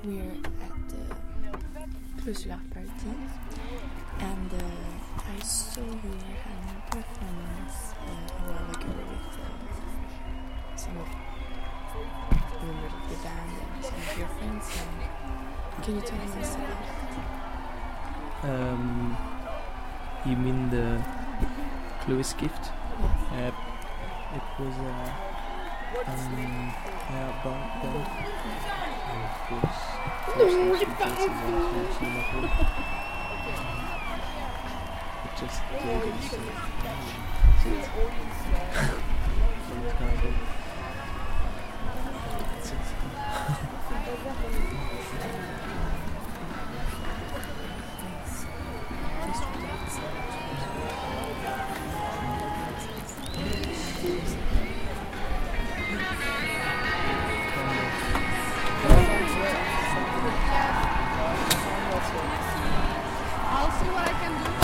we're at the Closer party, and I saw you were having a performance a while ago with some of the members of the band and some of your friends. Can you tell me about it? You mean the Chloe's Gift? Yes. It was band. And of course, it just I'll see what I can do.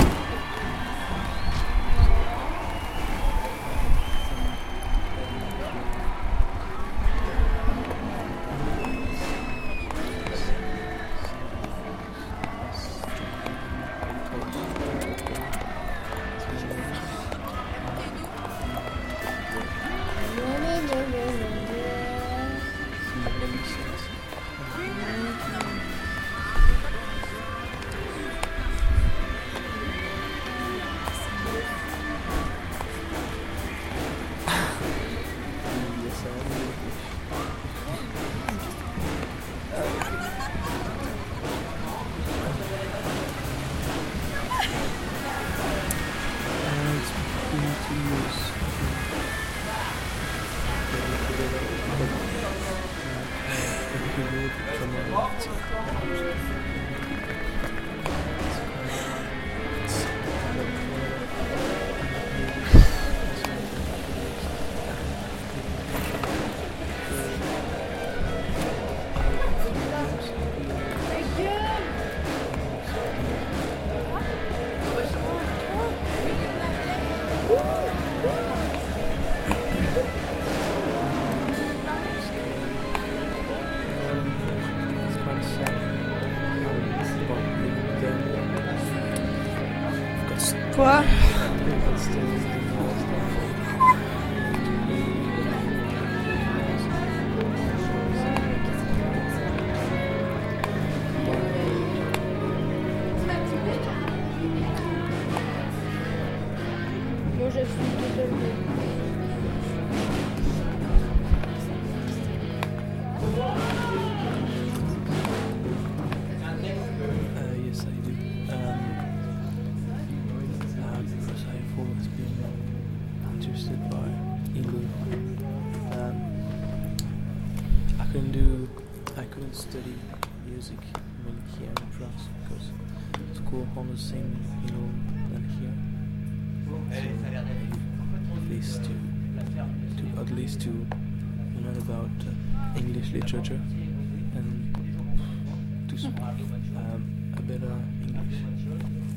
Quoi? Moi je suis totalement. Yes, I do. Because I've always been interested by English. I couldn't study music here in France because school on the same than here. So at least to learn about English literature and to speak a better English.